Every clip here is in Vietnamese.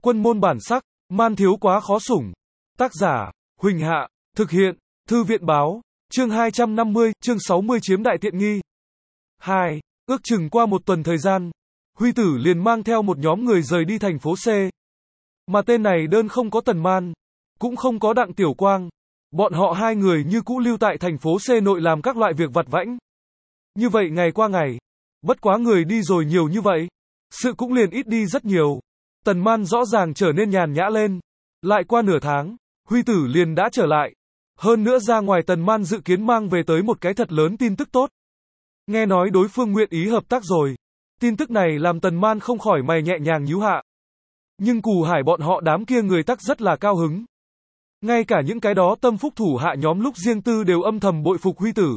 Quân môn bản sắc, man thiếu quá khó sủng. Tác giả, Huỳnh Hạ, thực hiện, Thư viện Báo, chương 250, chương 60 chiếm đại tiện nghi. 2. Ước chừng qua một tuần thời gian, Huy Tử liền mang theo một nhóm người rời đi thành phố C. Mà tên này đơn không có Tần Man, cũng không có Đặng Tiểu Quang. Bọn họ hai người như cũ lưu tại thành phố C nội làm các loại việc vặt vãnh. Như vậy ngày qua ngày, bất quá người đi rồi nhiều như vậy, sự cũng liền ít đi rất nhiều. Tần Man rõ ràng trở nên nhàn nhã lên. Lại qua nửa tháng, Huy Tử liền đã trở lại. Hơn nữa ra ngoài Tần Man dự kiến mang về tới một cái thật lớn tin tức tốt. Nghe nói đối phương nguyện ý hợp tác rồi. Tin tức này làm Tần Man không khỏi mày nhẹ nhàng nhíu hạ. Nhưng Cù Hải bọn họ đám kia người tắc rất là cao hứng. Ngay cả những cái đó tâm phúc thủ hạ nhóm lúc riêng tư đều âm thầm bội phục Huy Tử.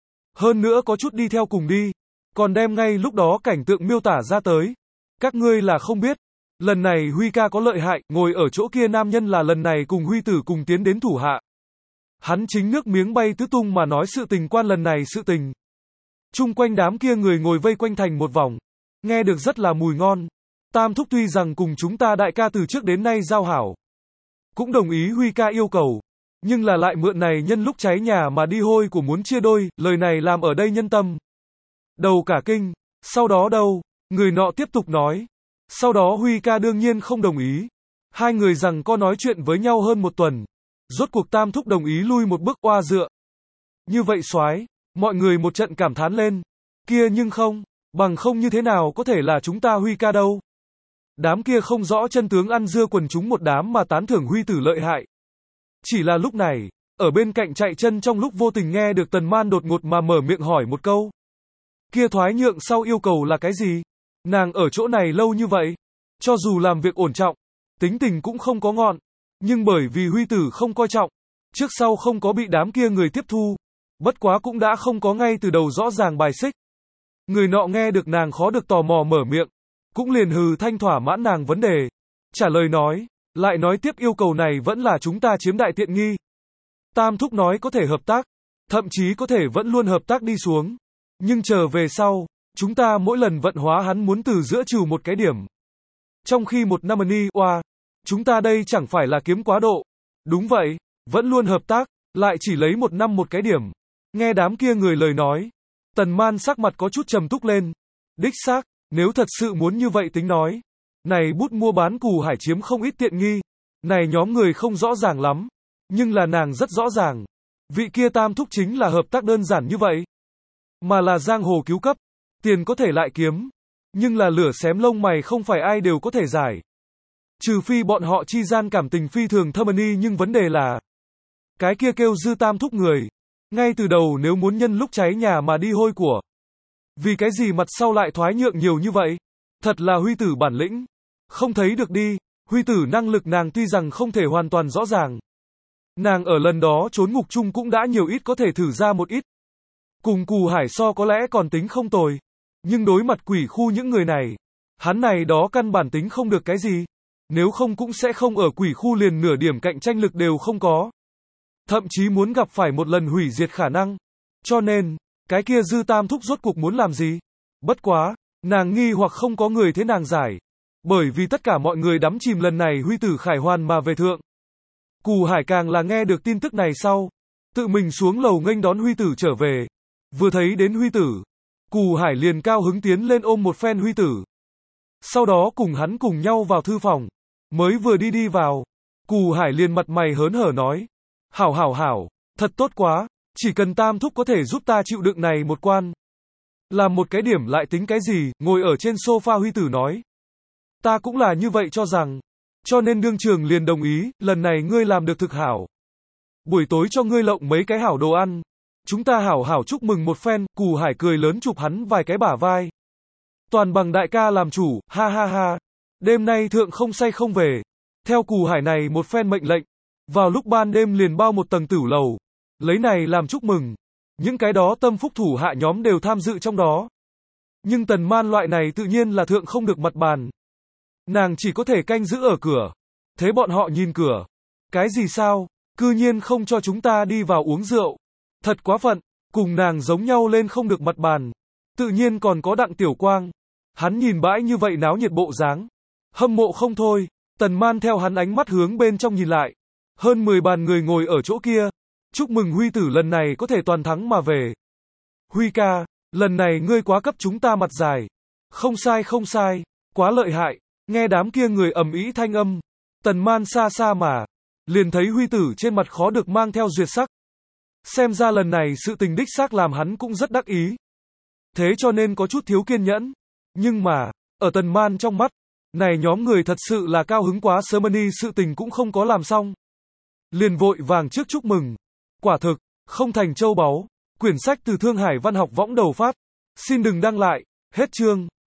Hơn nữa có chút đi theo cùng đi, còn đem ngay lúc đó cảnh tượng miêu tả ra tới. Các ngươi là không biết, lần này Huy ca có lợi hại, ngồi ở chỗ kia nam nhân là lần này cùng Huy Tử cùng tiến đến thủ hạ. Hắn chính nước miếng bay tứ tung mà nói sự tình quan lần này sự tình. Chung quanh đám kia người ngồi vây quanh thành một vòng, nghe được rất là mùi ngon. Tam thúc tuy rằng cùng chúng ta đại ca từ trước đến nay giao hảo, cũng đồng ý Huy ca yêu cầu, nhưng là lại mượn này nhân lúc cháy nhà mà đi hôi của muốn chia đôi, lời này làm ở đây nhân tâm đầu cả kinh. Sau đó đâu, người nọ tiếp tục nói, sau đó Huy ca đương nhiên không đồng ý. Hai người rằng có nói chuyện với nhau hơn một tuần, rốt cuộc Tam thúc đồng ý lui một bước oa dựa. Như vậy soái, mọi người một trận cảm thán lên. Kia nhưng không, bằng không như thế nào có thể là chúng ta Huy ca đâu. Đám kia không rõ chân tướng ăn dưa quần chúng một đám mà tán thưởng Huy Tử lợi hại. Chỉ là lúc này, ở bên cạnh chạy chân trong lúc vô tình nghe được Tần Man đột ngột mà mở miệng hỏi một câu. Kia thoái nhượng sau yêu cầu là cái gì? Nàng ở chỗ này lâu như vậy, cho dù làm việc ổn trọng, tính tình cũng không có ngọn, nhưng bởi vì Huy Tử không coi trọng, trước sau không có bị đám kia người tiếp thu, bất quá cũng đã không có ngay từ đầu rõ ràng bài xích. Người nọ nghe được nàng khó được tò mò mở miệng, cũng liền hừ thanh thỏa mãn nàng vấn đề. Trả lời nói, lại nói tiếp yêu cầu này vẫn là chúng ta chiếm đại tiện nghi. Tam thúc nói có thể hợp tác, thậm chí có thể vẫn luôn hợp tác đi xuống. Nhưng chờ về sau, chúng ta mỗi lần vận hóa hắn muốn từ giữa trừ một cái điểm. Trong khi một năm ni, chúng ta đây chẳng phải là kiếm quá độ. Đúng vậy, vẫn luôn hợp tác, lại chỉ lấy một năm một cái điểm. Nghe đám kia người lời nói, Tần Man sắc mặt có chút trầm túc lên. Đích xác, nếu thật sự muốn như vậy tính nói, này bút mua bán Cù Hải chiếm không ít tiện nghi. Này nhóm người không rõ ràng lắm, nhưng là nàng rất rõ ràng. Vị kia Tam thúc chính là hợp tác đơn giản như vậy, mà là giang hồ cứu cấp, tiền có thể lại kiếm, nhưng là lửa xém lông mày không phải ai đều có thể giải. Trừ phi bọn họ chi gian cảm tình phi thường thâm ni, nhưng vấn đề là cái kia kêu dư Tam thúc người, ngay từ đầu nếu muốn nhân lúc cháy nhà mà đi hôi của, vì cái gì mặt sau lại thoái nhượng nhiều như vậy? Thật là Huy Tử bản lĩnh, không thấy được đi. Huy Tử năng lực nàng tuy rằng không thể hoàn toàn rõ ràng, nàng ở lần đó trốn ngục chung cũng đã nhiều ít có thể thử ra một ít. Cùng Cù Hải so có lẽ còn tính không tồi, nhưng đối mặt quỷ khu những người này, hắn này đó căn bản tính không được cái gì. Nếu không cũng sẽ không ở quỷ khu liền nửa điểm cạnh tranh lực đều không có. Thậm chí muốn gặp phải một lần hủy diệt khả năng. Cho nên, cái kia dư Tam thúc rốt cuộc muốn làm gì? Bất quá, nàng nghi hoặc không có người thế nàng giải. Bởi vì tất cả mọi người đắm chìm lần này Huy Tử khải hoàn mà về thượng. Cù Hải càng là nghe được tin tức này sau, tự mình xuống lầu nghênh đón Huy Tử trở về. Vừa thấy đến Huy Tử, Cù Hải liền cao hứng tiến lên ôm một phen Huy Tử. Sau đó cùng hắn cùng nhau vào thư phòng. Mới vừa đi vào, Cù Hải liền mặt mày hớn hở nói. Hảo, thật tốt quá, chỉ cần Tam thúc có thể giúp ta chịu đựng này một quan. Làm một cái điểm lại tính cái gì, ngồi ở trên sofa Huy Tử nói. Ta cũng là như vậy cho rằng, cho nên đương trường liền đồng ý, lần này ngươi làm được thực hảo. Buổi tối cho ngươi lộng mấy cái hảo đồ ăn. Chúng ta hảo chúc mừng một phen. Cù Hải cười lớn chụp hắn vài cái bả vai. Toàn bằng đại ca làm chủ, ha. Đêm nay thượng không say không về. Theo Cù Hải này một phen mệnh lệnh, vào lúc ban đêm liền bao một tầng tửu lầu, lấy này làm chúc mừng. Những cái đó tâm phúc thủ hạ nhóm đều tham dự trong đó. Nhưng Tần Man loại này tự nhiên là thượng không được mặt bàn. Nàng chỉ có thể canh giữ ở cửa. Thế bọn họ nhìn cửa. Cái gì sao? Cư nhiên không cho chúng ta đi vào uống rượu. Thật quá phận, cùng nàng giống nhau lên không được mặt bàn. Tự nhiên còn có Đặng Tiểu Quang. Hắn nhìn bãi như vậy náo nhiệt bộ dáng, hâm mộ không thôi. Tần Man theo hắn ánh mắt hướng bên trong nhìn lại. Hơn 10 bàn người ngồi ở chỗ kia. Chúc mừng Huy tử lần này có thể toàn thắng mà về. Huy ca, lần này ngươi quá cấp chúng ta mặt dài. Không sai không sai, quá lợi hại. Nghe đám kia người ầm ĩ thanh âm. Tần Man xa xa mà. Liền thấy Huy tử trên mặt khó được mang theo duyệt sắc. Xem ra lần này sự tình đích xác làm hắn cũng rất đắc ý. Thế cho nên có chút thiếu kiên nhẫn. Nhưng mà, ở Tần Man trong mắt, này nhóm người thật sự là cao hứng quá, ceremony sự tình cũng không có làm xong. Liền vội vàng trước chúc mừng. Quả thực, không thành châu báu. Quyển sách từ Thương Hải Văn học võng đầu phát. Xin đừng đăng lại. Hết chương.